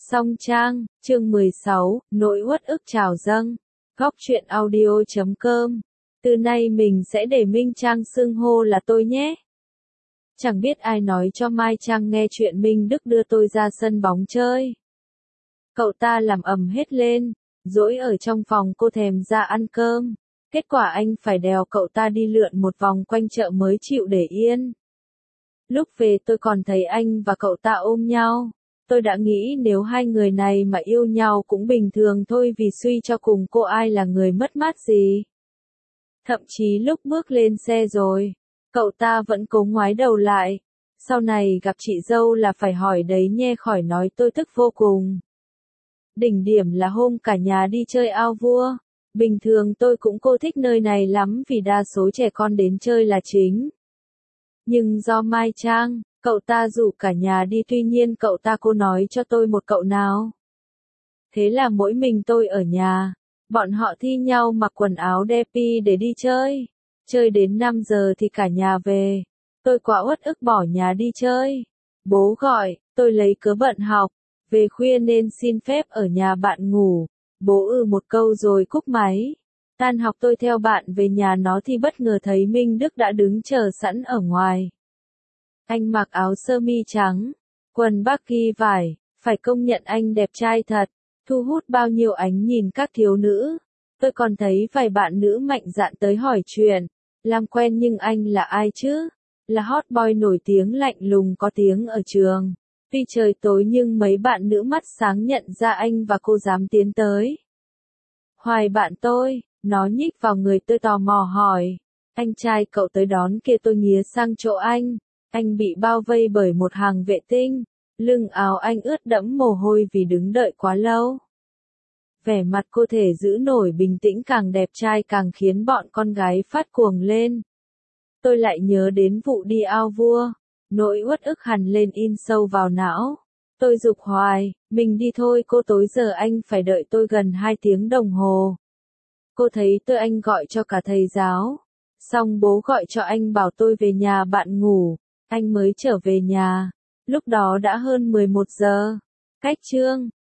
Song Trang, chương 16, nỗi uất ức trào dâng. Góc truyện audio.com. Từ nay mình sẽ để Minh Trang xưng hô là tôi nhé. Chẳng biết ai nói cho Mai Trang nghe chuyện Minh Đức đưa tôi ra sân bóng chơi. Cậu ta làm ầm hết lên, dỗi ở trong phòng cô thèm ra ăn cơm. Kết quả anh phải đèo cậu ta đi lượn một vòng quanh chợ mới chịu để yên. Lúc về tôi còn thấy anh và cậu ta ôm nhau. Tôi đã nghĩ nếu hai người này mà yêu nhau cũng bình thường thôi, vì suy cho cùng cô ai là người mất mát gì. Thậm chí lúc bước lên xe rồi, cậu ta vẫn cố ngoái đầu lại. Sau này gặp chị dâu là phải hỏi đấy nhé, khỏi nói tôi tức vô cùng. Đỉnh điểm là hôm cả nhà đi chơi ao vua. Bình thường tôi cũng thích nơi này lắm vì đa số trẻ con đến chơi là chính. Nhưng do Mai Trang, cậu ta rủ cả nhà đi, tuy nhiên cậu ta nói cho tôi một cậu nào. Thế là mỗi mình tôi ở nhà, bọn họ thi nhau mặc quần áo depi để đi chơi. Chơi đến 5 giờ thì cả nhà về. Tôi quá uất ức bỏ nhà đi chơi. Bố gọi, tôi lấy cớ bận học, về khuya nên xin phép ở nhà bạn ngủ. Bố một câu rồi cúp máy. Tan học tôi theo bạn về nhà nó thì bất ngờ thấy Minh Đức đã đứng chờ sẵn ở ngoài. Anh mặc áo sơ mi trắng, quần baki vải, phải công nhận anh đẹp trai thật, thu hút bao nhiêu ánh nhìn các thiếu nữ. Tôi còn thấy vài bạn nữ mạnh dạn tới hỏi chuyện, làm quen, nhưng anh là ai chứ? Là hot boy nổi tiếng lạnh lùng có tiếng ở trường. Tuy trời tối nhưng mấy bạn nữ mắt sáng nhận ra anh và cô dám tiến tới. Hoài bạn tôi, nó nhích vào người tôi tò mò hỏi, anh trai cậu tới đón kìa. Tôi nghía sang chỗ anh. Anh bị bao vây bởi một hàng vệ tinh, lưng áo anh ướt đẫm mồ hôi vì đứng đợi quá lâu. Vẻ mặt cô thể giữ nổi bình tĩnh, càng đẹp trai càng khiến bọn con gái phát cuồng lên. Tôi lại nhớ đến vụ đi ao vua, nỗi uất ức hằn lên in sâu vào não. Tôi giục hoài, mình đi thôi cô, tối giờ anh phải đợi tôi gần 2 tiếng đồng hồ. Cô thấy tôi, anh gọi cho cả thầy giáo. Xong bố gọi cho anh bảo tôi về nhà bạn ngủ. Anh mới trở về nhà. Lúc đó đã hơn 11 giờ. Cách chương